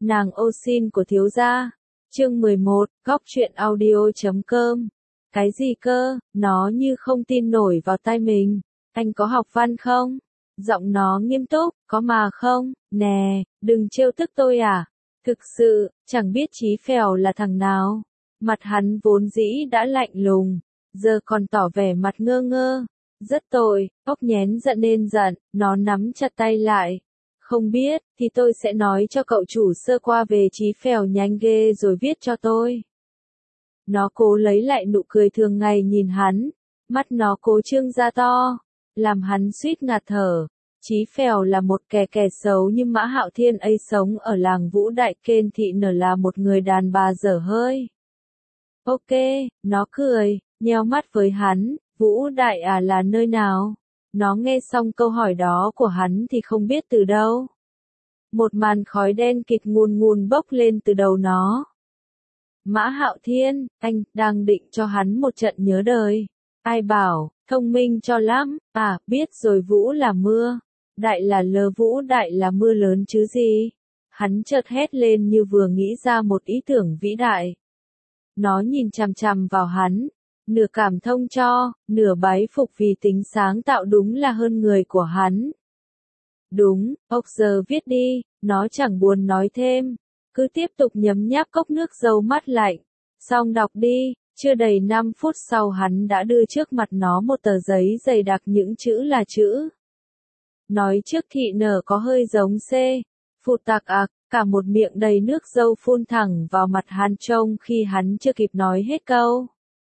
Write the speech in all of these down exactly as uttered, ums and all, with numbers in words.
Nàng ô xin của thiếu gia. Chương mười một, góc truyện audio chấm com. Cái gì cơ, nó như không tin nổi vào tai mình. Anh có học văn không? Giọng nó nghiêm túc, có mà không, nè, đừng trêu tức tôi à. Thực sự, chẳng biết Chí Phèo là thằng nào. Mặt hắn vốn dĩ đã lạnh lùng, giờ còn tỏ vẻ mặt ngơ ngơ. Rất tội, ốc nhén giận nên giận, nó nắm chặt tay lại. Không biết, thì tôi sẽ nói cho cậu chủ sơ qua về Chí Phèo nhanh ghê rồi viết cho tôi. Nó cố lấy lại nụ cười thường ngày nhìn hắn, mắt nó cố trương ra to, làm hắn suýt ngạt thở. Chí Phèo là một kẻ kẻ xấu nhưng Mã Hạo Thiên ấy sống ở làng Vũ Đại Kên Thị nở là một người đàn bà dở hơi. Ok, nó cười, nheo mắt với hắn, Vũ Đại à là nơi nào? Nó nghe xong câu hỏi đó của hắn thì không biết từ đâu. Một màn khói đen kịt ngùn ngùn bốc lên từ đầu nó. Mã Hạo Thiên, anh, đang định cho hắn một trận nhớ đời. Ai bảo, thông minh cho lắm, à, biết rồi Vũ là mưa. Đại là lơ Vũ đại là mưa lớn chứ gì. Hắn chợt hét lên như vừa nghĩ ra một ý tưởng vĩ đại. Nó nhìn chằm chằm vào hắn, nửa cảm thông cho, nửa bái phục vì tính sáng tạo đúng là hơn người của hắn. Đúng, ốc giờ viết đi, nó chẳng buồn nói thêm, cứ tiếp tục nhấm nháp cốc nước dâu mát lạnh. Xong đọc đi, chưa đầy năm phút sau hắn đã đưa trước mặt nó một tờ giấy dày đặc những chữ là chữ. Nói trước thị nở có hơi giống C, phụt tạc ạc, cả một miệng đầy nước dâu phun thẳng vào mặt hắn trông khi hắn chưa kịp nói hết câu.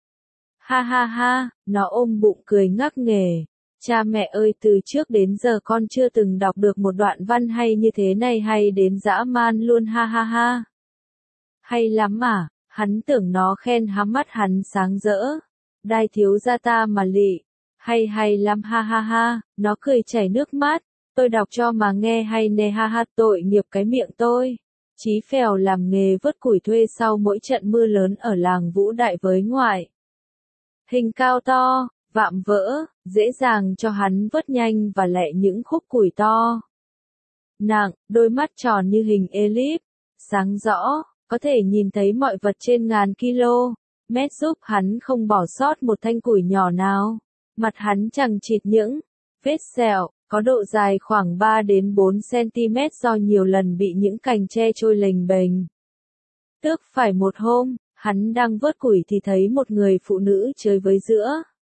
Ha ha ha, nó ôm bụng cười ngắc nghề. Cha mẹ ơi, từ trước đến giờ con chưa từng đọc được một đoạn văn hay như thế này, hay đến dã man luôn, ha ha ha. Hay lắm à, hắn tưởng nó khen, há mắt hắn sáng rỡ. Đai thiếu gia ta mà lị. Hay hay lắm, ha ha ha, nó cười chảy nước mắt. Tôi đọc cho mà nghe hay nè, ha ha, tội nghiệp cái miệng tôi. Chí Phèo làm nghề vớt củi thuê sau mỗi trận mưa lớn ở làng Vũ Đại với ngoại. Hình cao to, vạm vỡ, dễ dàng cho hắn vớt nhanh và lẹ những khúc củi to. Nặng, đôi mắt tròn như hình elip, sáng rõ, có thể nhìn thấy mọi vật trên ngàn kilo, mét giúp hắn không bỏ sót một thanh củi nhỏ nào. Mặt hắn chằng chịt những vết sẹo, có độ dài khoảng ba đến bốn xăng-ti-mét do nhiều lần bị những cành tre trôi lềnh bềnh. Tức phải một hôm, hắn đang vớt củi thì thấy một người phụ nữ chơi với giữa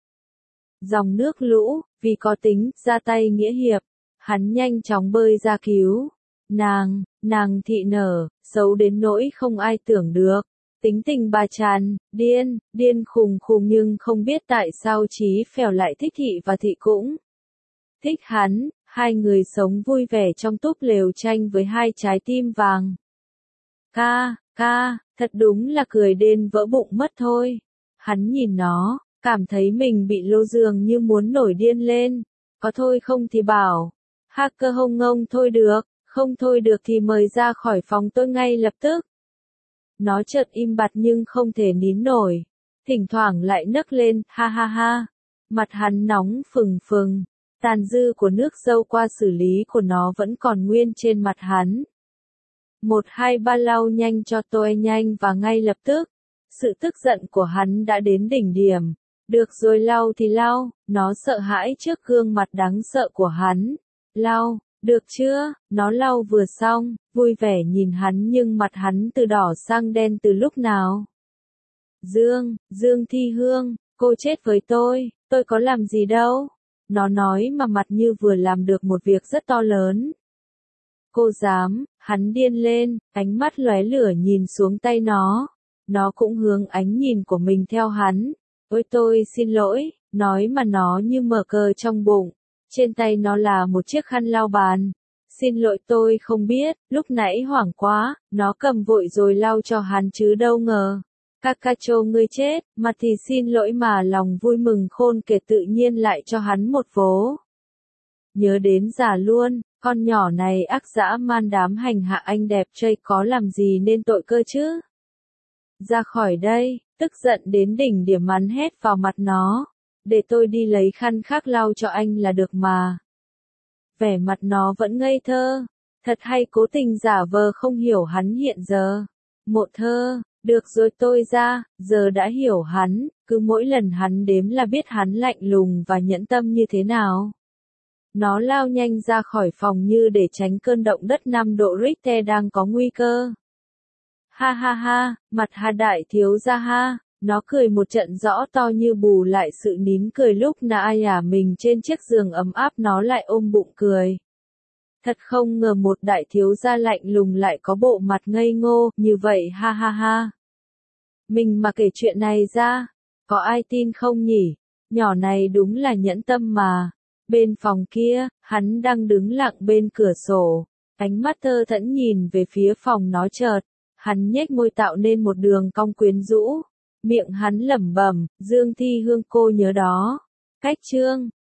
dòng nước lũ, vì có tính ra tay nghĩa hiệp, hắn nhanh chóng bơi ra cứu. Nàng, nàng thị nở, xấu đến nỗi không ai tưởng được. Tính tình bà tràn, điên, điên khùng khùng, nhưng không biết tại sao Chí Phèo lại thích thị và thị cũng thích hắn. Hai người sống vui vẻ trong túp lều tranh với hai trái tim vàng. Ca, ca, thật đúng là cười đến vỡ bụng mất thôi. Hắn nhìn nó, cảm thấy mình bị lô giường như muốn nổi điên lên. Có thôi không thì bảo. Hacker hông ngông thôi được, không thôi được thì mời ra khỏi phòng tôi ngay lập tức. Nó chợt im bặt nhưng không thể nín nổi. Thỉnh thoảng lại nấc lên, ha ha ha. Mặt hắn nóng phừng phừng. Tàn dư của nước dâu qua xử lý của nó vẫn còn nguyên trên mặt hắn. Một hai ba lau nhanh cho tôi, nhanh và ngay lập tức. Sự tức giận của hắn đã đến đỉnh điểm. Được rồi, lau thì lau, nó sợ hãi trước gương mặt đáng sợ của hắn. Lau, được chưa? Nó lau vừa xong, vui vẻ nhìn hắn nhưng mặt hắn từ đỏ sang đen từ lúc nào. Dương, Dương Thi Hương, cô chết với tôi, tôi có làm gì đâu. Nó nói mà mặt như vừa làm được một việc rất to lớn. Cô dám, hắn điên lên, ánh mắt lóe lửa nhìn xuống tay nó. Nó cũng hướng ánh nhìn của mình theo hắn. Ôi tôi xin lỗi, nói mà nó như mở cờ trong bụng. Trên tay nó là một chiếc khăn lau bàn. Xin lỗi, tôi không biết, lúc nãy hoảng quá, nó cầm vội rồi lau cho hắn chứ đâu ngờ. Kakacho ngươi chết, mặt thì xin lỗi mà lòng vui mừng khôn kể tự nhiên lại cho hắn một vố. Nhớ đến già luôn, con nhỏ này ác dã man, đám hành hạ anh đẹp trai có làm gì nên tội cơ chứ. Ra khỏi đây, tức giận đến đỉnh điểm hắn hét vào mặt nó. Để tôi đi lấy khăn khác lau cho anh là được mà. Vẻ mặt nó vẫn ngây thơ. Thật hay cố tình giả vờ không hiểu hắn hiện giờ. Mộ Thơ, được rồi tôi ra, giờ đã hiểu hắn, cứ mỗi lần hắn đếm là biết hắn lạnh lùng và nhẫn tâm như thế nào. Nó lao nhanh ra khỏi phòng như để tránh cơn động đất năm độ Richter đang có nguy cơ. Ha ha ha, mặt Hà đại thiếu gia ha, nó cười một trận rõ to như bù lại sự nín cười lúc nã ả mình trên chiếc giường ấm áp, nó lại ôm bụng cười. Thật không ngờ một đại thiếu gia lạnh lùng lại có bộ mặt ngây ngô như vậy, ha ha ha. Mình mà kể chuyện này ra, có ai tin không nhỉ? Nhỏ này đúng là nhẫn tâm mà. Bên phòng kia, hắn đang đứng lặng bên cửa sổ, ánh mắt thơ thẫn nhìn về phía phòng nó chợt. Hắn nhếch môi tạo nên một đường cong quyến rũ, miệng hắn lẩm bẩm, Dương Thi Hương cô nhớ đó. Cách chương